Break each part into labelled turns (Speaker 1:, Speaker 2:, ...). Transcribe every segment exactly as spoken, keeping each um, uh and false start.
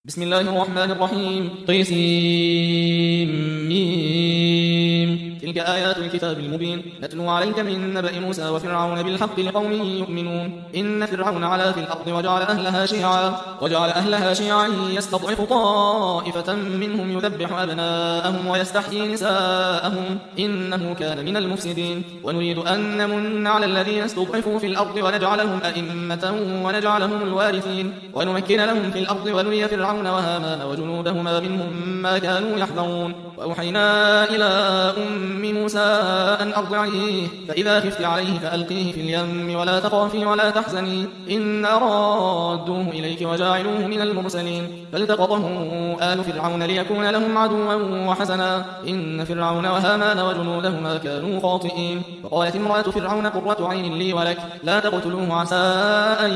Speaker 1: بسم الله الرحمن الرحيم طيسيم. تلك آيات الكتاب المبين نتلو عليك من نبأ موسى وفرعون بالحق لقوم يؤمنون. إن فرعون علا في الأرض وجعل أهلها شيعا وجعل أهلها شيعا يستضعف طائفة منهم يذبح أبناءهم ويستحيي نساءهم إنه كان من المفسدين. ونريد أن نمن على الذين استضعفوا في الأرض ونجعلهم أئمة ونجعلهم الوارثين ونمكن لهم في الأرض ونري فرعون وهامان وجنودهما منهم ما كانوا يحذرون. وأوحينا إلى أم موسى أن أرضعيه فإذا خفت عليه فألقيه في اليم ولا تخافي ولا تحزني إنا رادوه إليك وجاعلوه من المرسلين. فالتقطه آل فرعون ليكون لهم عدوا وحزنا إن فرعون وهامان وجنودهما كانوا خاطئين. وقالت امرأة فرعون قرة عين لي ولك لا تقتلوه عسى أن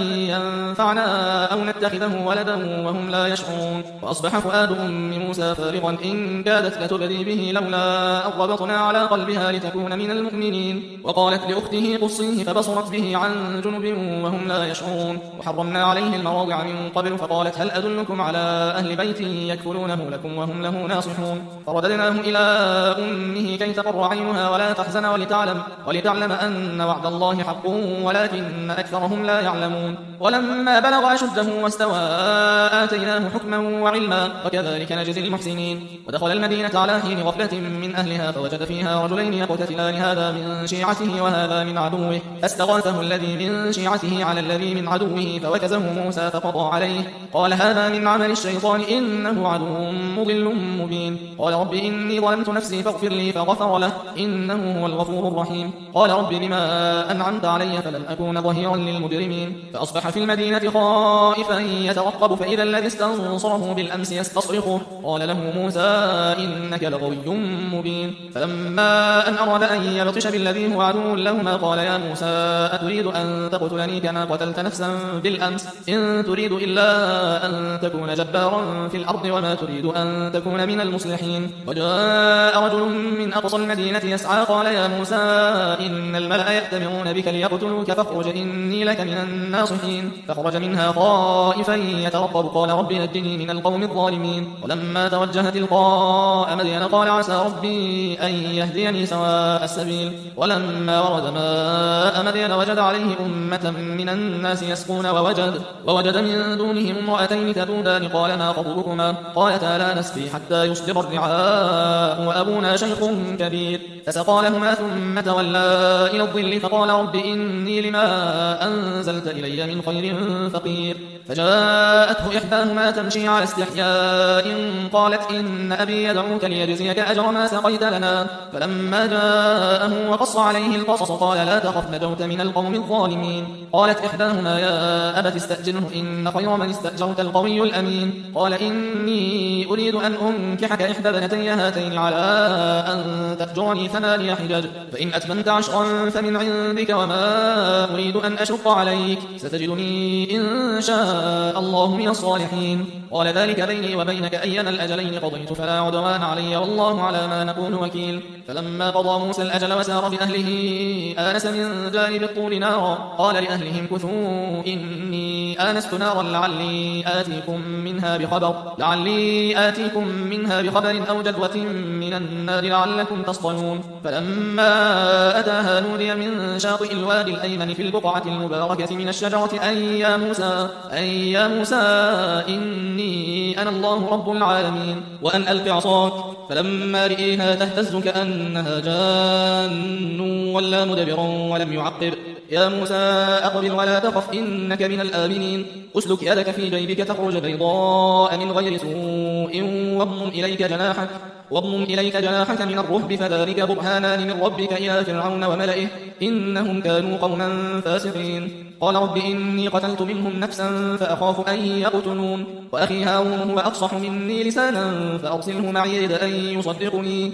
Speaker 1: ينفعنا أو نتخذه ولدا وهم لا يشعرون. وأصبح فؤاد أم موسى فارغا إن كادت لتبدي به لولا أن ربطنا على قلبها لتكون من المؤمنين. وقالت لأخته قصيه فبصرت به عن جنب وهم لا يشعرون. وحرمنا عليه المراضع من قبل فقالت هل أدلكم على أهل بيت يكفلونه لكم وهم له ناصحون. فرددناه إلى أمه كي تقر عينها ولا تحزن ولتعلم, ولتعلم أن وعد الله حق ولكن أكثرهم لا يعلمون. ولما بلغ أشده واستوى آتيناه حكما وعلما وكذلك نجزي المحسنين. ودخل المدينة على حين غفلة من أهلها فوجد فيها رجلين يقتتلان هذا من شيعته وهذا من عدوه فاستغاثه الذي من شيعته على الذي من عدوه فوكزه موسى فقضى عليه قال هذا من عمل الشيطان إنه عدو مضل مبين. قال رب إني ظلمت نفسي فاغفر لي فغفر له إنه هو الغفور الرحيم. قال رب بما أنعمت علي فلن أكون ظهيرا للمجرمين. فأصبح في المدينة خائفا يترقب فإذا الذي استنصره بالأمس يستصرخه قال له موسى إنك لغوي مبين. فلما أن أراد أن يبطش بالذي هو عدو لهما قال يا موسى أتريد أن تقتلني كما قتلت نفسا بالأمس إن تريد إلا أن تكون جبارا في الأرض وما تريد أن تكون من المصلحين. وجاء رجل من أقصى المدينة يسعى قال يا موسى إن الملأ يأتمرون بك ليقتلوك فاخرج إني لك من الناصحين. فخرج منها خائفا يترقب قال رب نجني من القوم الظالمين. ولما توجه تلقاء مدين قال عسى ربي أن يهديني سواء السبيل. ولما ورد ماء مدين وجد عليه أمة من الناس يسقون ووجد, ووجد من دونهم امرأتين تذودان قال ما خطبكما قالتا لا نسقي حتى يصدر الرعاء وأبونا شيخ كبير. فسقى لهما ثم تولى إلى الظل فقال رب إني لما أنزلت إلي من خير فقير. فجاءته إحداهما تمشي على استحياء قالت إن أبي يدعوك ليجزيك أجر ما سقيت لنا. فلما جاءه وقص عليه القصص قال لا تخف نجوت من القوم الظالمين. قالت إحداهما يا أبت استأجره إن خير من استأجرت القوي الأمين. قال إني أريد أن أنكحك إحدى بنتي هاتين على أن تأجرني ثماني حجج فإن أتممت عشرا فمن عندك وما أريد أن أشق عليك ستجدني إن شاء الله من الصالحين. قال ذلك بيني وبينك أيما الأجلين قضيت فلا عدوان علي والله على ما نقول وكيل. فلما قضى موسى الأجل وسار بأهله آنس من جانب الطور نارا قال لأهلهم كثوا إني آنست نارا لعلي آتيكم منها بخبر لعلي آتيكم منها بخبر أو جدوة من النار لعلكم تصطلون. فلما أتاها نودي من شاطئ الوادي الأيمن في البقعة المباركة من الشجرة أي يا موسى أي يا موسى إني أنا الله رب العالمين وأن ألق عصاك. فلما رئيها تهتز كأنها جان ولا مدبرا ولم يعقب يا موسى أقبل ولا تخف إنك من الآمنين. أسلك يدك في جيبك تخرج بيضاء من غير سوء واضمم إليك جناحك واضمم إليك جناحك من الرهب فذلك برهانان من ربك إلى فرعون وملئه إنهم كانوا قوما فاسقين. قال رب إني قتلت منهم نفسا فأخاف أن يقتلون وأخي هارون هو أفصح مني لسانا فأرسله معي يريد أن يصدقني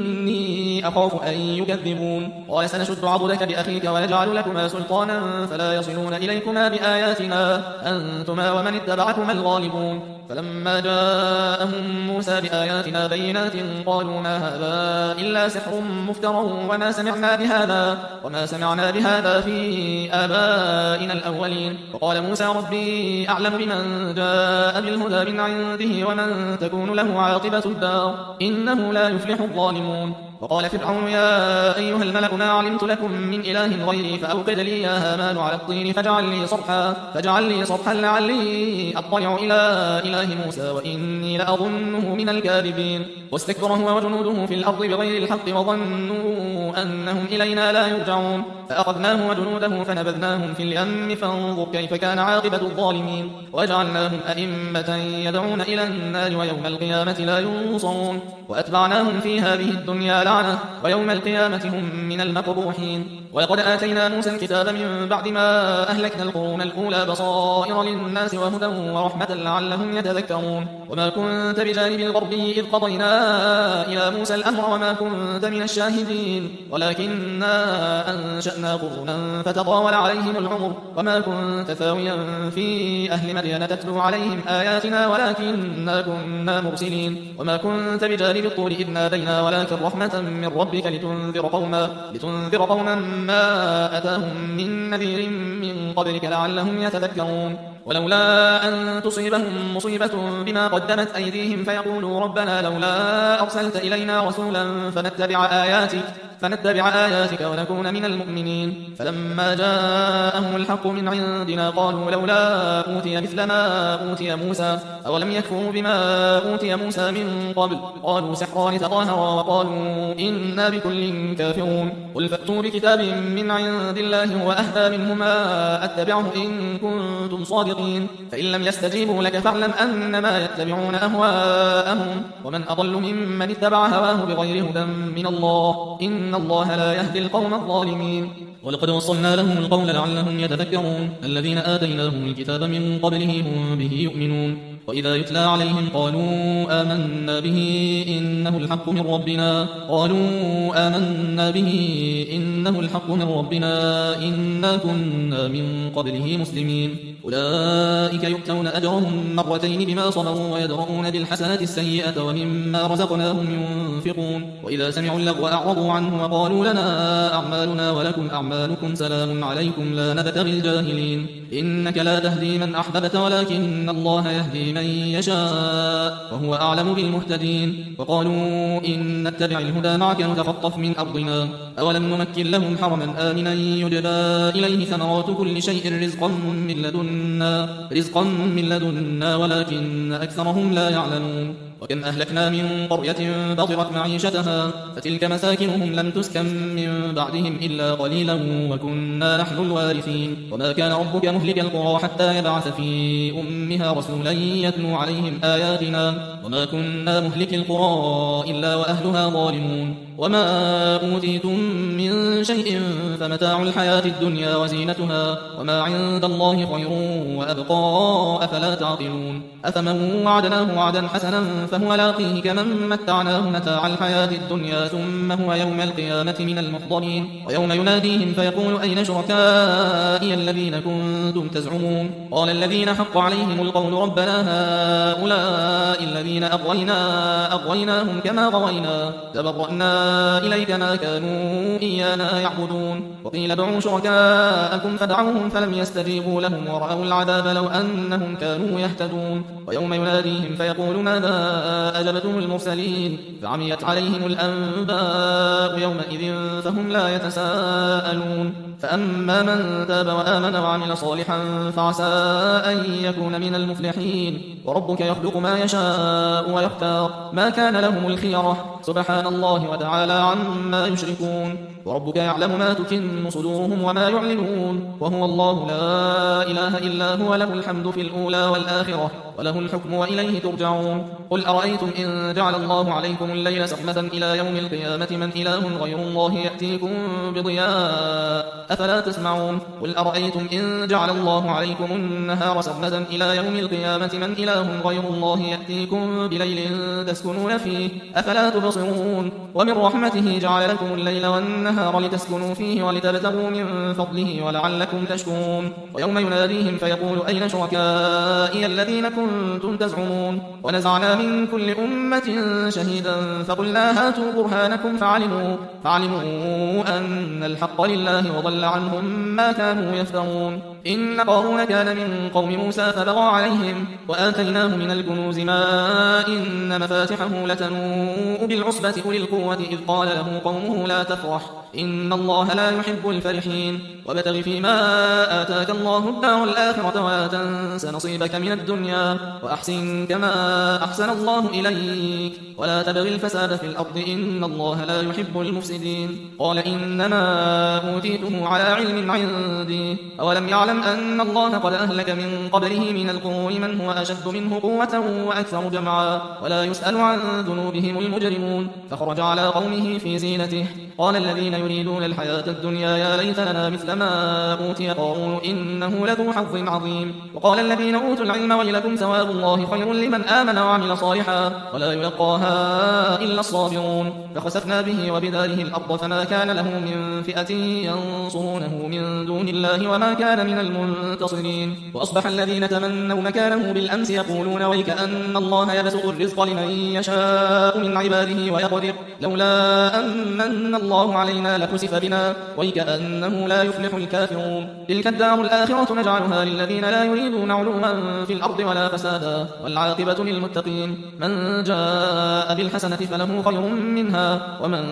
Speaker 1: إني أخاف أن يكذبون. قال سنشد عضدك بأخيك ونجعل لكما سلطانا فلا يصلون إليكما بآياتنا أنتما ومن اتبعكما الغالبون. فلما جاءهم موسى بآياتنا بينات قالوا ما هذا إلا سحر مفترى وما سمعنا بهذا وما سمعنا بهذا في آبائنا آبائنا الأولين. وقال موسى ربي أعلم بمن جاء بالهدى من عنده ومن تكون له عاقبة الدار إنه لا يفلح الظالمون. وقال فرعون يا أيها الملأ ما علمت لكم من إله غيري فأوقد لي يا هامان على الطين فاجعل لي صرحا فاجعل لي صرحا لعلي أطلع إلى إله موسى وإني لأظنه من الكاذبين. واستكبر هو وجنوده في الأرض بغير الحق وظنوا أنهم إلينا لا يرجعون فأخذناه وجنوده فنبذناهم في اليم فانظر كيف كان عاقبة الظالمين. وجعلناهم أئمة يدعون إلى النار ويوم القيامة لا ينصرون. وأتبعناهم في هذه الدنيا لعنة ويوم القيامة هم من المقبوحين. ولقد آتينا موسى الكتاب من بعد ما أهلكنا القرون الأولى بصائر للناس وهدى ورحمة لعلهم يتذكرون. وما كنت بجانب الغربي إذ قضينا إلى موسى الأمر وما كنت من الشاهدين ولكننا أنشأنا قرونا فتطاول عليهم العمر وما كنت ثاويا في أهل مدين تتلو عليهم آياتنا ولكننا كنا مرسلين. وما كنت بجانب الطور إذ نادينا ولكن رحمة من ربك لتنذر قوما, لتنذر قوما ما أتاهم من نذير من قبلك لعلهم يتذكرون. ولولا أن تصيبهم مصيبة بما قدمت أيديهم فيقولوا ربنا لولا أرسلت إلينا رسولا فنتبع آياتك فنتبع آياتك ونكون من المؤمنين. فلما جاءهم الحق من عندنا قالوا لولا أوتي مثل ما أوتي موسى أولم يكفروا بما أوتي موسى من قبل قالوا سحران تظاهرا وقالوا إنا بكل كافرون. قل فأتوا بكتاب من عند الله هو أهدى منهما أتبعه إن كنتم صادقين فإن لم يستجيبوا لك فاعلم أنما يتبعون أهواءهم ومن أضل ممن اتبع هواه بغير هدى من الله إن الله لا يهدي القوم الظالمين.
Speaker 2: ولقد وصلنا لهم القول لعلهم يتذكرون الذين آتيناهم الكتاب من قبله هم به يؤمنون. وإذا يتلى عليهم قالوا آمنا به إنه الحق من ربنا قالوا آمنا به إنه الحق من ربنا إنا كنا من قبله مسلمين. أولئك يؤتون أجرهم مرتين بما صبروا ويدرؤون بالحسنة السيئة ومما رزقناهم ينفقون. وإذا سمعوا اللغو أعرضوا عنه وقالوا لنا أعمالنا ولكم أعمالكم سلام عليكم لا نبتغي الجاهلين. إنك لا تهدي من أحببت ولكن الله يهدي من يشاء وهو أعلم بالمهتدين. وقالوا إن نتبع الهدى معك نتخطف من أرضنا أولم نمكن لهم حرما آمنا يجبى إليه ثمرات كل شيء رزقا من لدنا رزقا من لدنا ولكن أكثرهم لا يعلمون. وكم أهلكنا من قرية بطرت معيشتها فتلك مساكنهم لم تسكن من بعدهم إلا قليلا وكنا نحن الوارثين. وما كان ربك مهلك القرى حتى يبعث في أمها رسولا يتلو عليهم آياتنا وما كنا مهلك القرى إلا وأهلها ظالمون. وما أوتيتم من شيء فمتاع الحياة الدنيا وزينتها وما عند الله خير وأبقى أفلا تعقلون. أفمن وعدناه وعدا حسنا فهو لاقيه كمن متعناه متاع الحياة الدنيا ثم هو يوم القيامة من المحضرين. ويوم يناديهم فيقول أين شركائي الذين كنتم تزعمون قال الذين حق عليهم القول ربنا هؤلاء الذين أغوينا أغويناهم كما غوينا تبرأنا إليك ما كانوا إيانا يعبدون. وقيل ادعوا شركاءكم فدعوهم فلم يستجيبوا لهم ورأوا العذاب لو أنهم كانوا يهتدون. ويوم يناديهم فيقول ماذا أجبتم المرسلين فعميت عليهم الأنباء يومئذ فهم لا يتساءلون. فأما من تاب وآمن وعمل صالحا فعسى أن يكون من المفلحين. وربك يخلق ما يشاء ويختار ما كان لهم الخيرة سبحان الله وتعالى عما يشركون. وربك يعلم ما تكن صدورهم وما يعلنون وهو الله لا إله إلا هو له الحمد في الأولى والآخرة وله الحكم وإليه ترجعون. قل أرأيتم إن جعل الله عليكم الليل سرمدا إلى يوم القيامة من إله غير الله يأتيكم بضياء أفلا تسمعون. قل أرأيتم إن جعل الله عليكم النهار سرمدا إلى يوم القيامة من إله غير الله يأتيكم بليل تسكنون فيه أفلا تبصرون. ومن رحمته جعل لكم الليل والنهار لتسكنوا فيه ولتبتغوا من فضله ولعلكم تشكرون. ويوم يناديهم فيقول أين شركائي الذين كنتم تزعمون ونزعنا من كل أمة شهيدا فقلنا هاتوا برهانكم فعلموا, فعلموا أن الحق لله وضل عنهم ما كانوا يفترون.
Speaker 1: إن قارون كان من قوم موسى فبغى عليهم وآتيناه من الكنوز ما إن مفاتحه لتنوء بالعصبة أولي القوة إذ قال له قومه لا تفرح إن الله لا يحب الفرحين وابتغ فيما آتاك الله الدار الآخرة ولا تنس نصيبك من الدنيا وأحسن كما أحسن الله إليك ولا تبغ الفساد في الأرض إن الله لا يحب المفسدين قال إنما أوتيته على علم عندي أولم يعلم أن الله قد أهلك من قبله من القرون من هو أشد منه قوة وأكثر جمعا ولا يسأل عن ذنوبهم المجرمون فخرج على قومه في زينته قال الذين يريدون الحياة الدنيا يا ليت لنا مثل ما أوتي قارون إنه لذو حظ عظيم وقال الذين أوتوا العلم ويلكم ثواب الله خير لمن آمن وعمل صالحا ولا يلقاها إلا الصابرون فخسفنا به وبداره الأرض فما كان له من فئة ينصرونه من دون الله وما كان من المنتصرين وأصبح الذين تمنوا مكانه بالأمس يقولون ويك أن الله يبسط الرزق لمن يشاء من عباده ويقدر لولا أن من الله علينا لخسف بنا ويكأنه لا يفلح الكافرون تلك الدار الآخرة نجعلها للذين لا يريدون علوا في الأرض ولا فسادا والعاقبة للمتقين من جاء بالحسنة فله خير منها ومن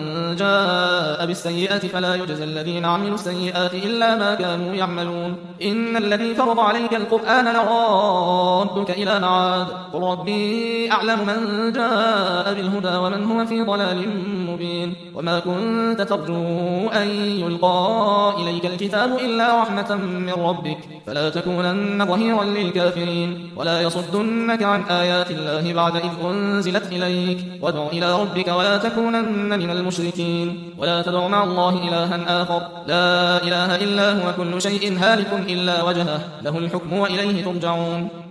Speaker 1: جاء بالسيئة فلا يجزى الذين عملوا السيئات إلا ما كانوا يعملون إن الذي فرض عليك القرآن لرادك إلى معاد قل ربي أعلم من جاء بالهدى ومن هو في ضلال مبين وما كنت ترجو أن يلقى إليك الكتاب إلا رحمة من ربك فلا تكونن ظهيرا للكافرين ولا يصدنك عن آيات الله بعد إذ أنزلت إليك وادع إلى ربك ولا تكونن من المشركين ولا تدع مع الله إلها آخر لا إله إلا هو كل شيء هالك إلا وجهه له الحكم وإليه ترجعون